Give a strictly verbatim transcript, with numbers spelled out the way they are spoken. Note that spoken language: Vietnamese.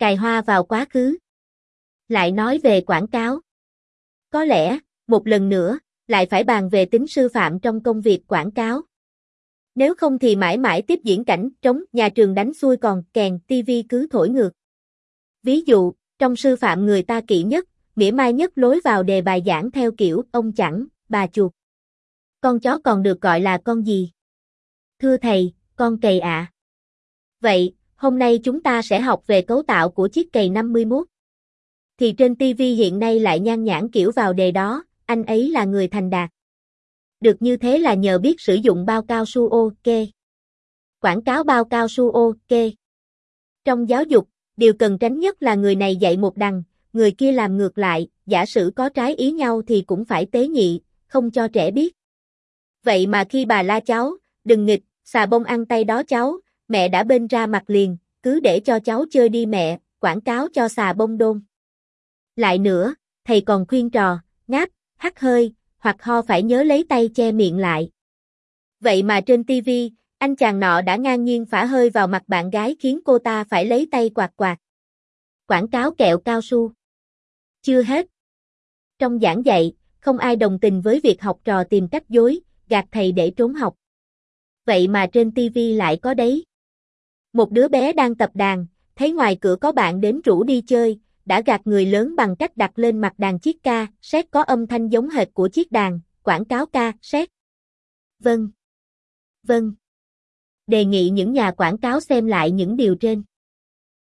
Cài hoa vào quá khứ. Lại nói về quảng cáo. Có lẽ, một lần nữa, lại phải bàn về tính sư phạm trong công việc quảng cáo. Nếu không thì mãi mãi tiếp diễn cảnh trống, nhà trường đánh xuôi còn kèn, tivi cứ thổi ngược. Ví dụ, trong sư phạm người ta kỹ nhất, mỉa mai nhất lối vào đề bài giảng theo kiểu ông chẳng, bà chuột. Con chó còn được gọi là con gì? Thưa thầy, con cầy ạ. À. Vậy, hôm nay chúng ta sẽ học về cấu tạo của chiếc cầy năm mươi mốt. Thì trên tivi hiện nay lại nhan nhản kiểu vào đề đó, anh ấy là người thành đạt. Được như thế là nhờ biết sử dụng bao cao su ok. Quảng cáo bao cao su ok. Trong giáo dục, điều cần tránh nhất là người này dạy một đằng, người kia làm ngược lại, giả sử có trái ý nhau thì cũng phải tế nhị, không cho trẻ biết. Vậy mà khi bà la cháu, đừng nghịch, xà bông ăn tay đó cháu, mẹ đã bên ra mặt liền, cứ để cho cháu chơi đi mẹ, quảng cáo cho xà bông đôn. Lại nữa, thầy còn khuyên trò, ngáp, hắt hơi, hoặc ho phải nhớ lấy tay che miệng lại. Vậy mà trên tivi, anh chàng nọ đã ngang nhiên phả hơi vào mặt bạn gái khiến cô ta phải lấy tay quạt quạt. Quảng cáo kẹo cao su. Chưa hết. Trong giảng dạy, không ai đồng tình với việc học trò tìm cách dối, gạt thầy để trốn học. Vậy mà trên tivi lại có đấy. Một đứa bé đang tập đàn, thấy ngoài cửa có bạn đến rủ đi chơi, đã gạt người lớn bằng cách đặt lên mặt đàn chiếc ca, sét có âm thanh giống hệt của chiếc đàn, quảng cáo ca, sét. Vâng. Vâng. Đề nghị những nhà quảng cáo xem lại những điều trên.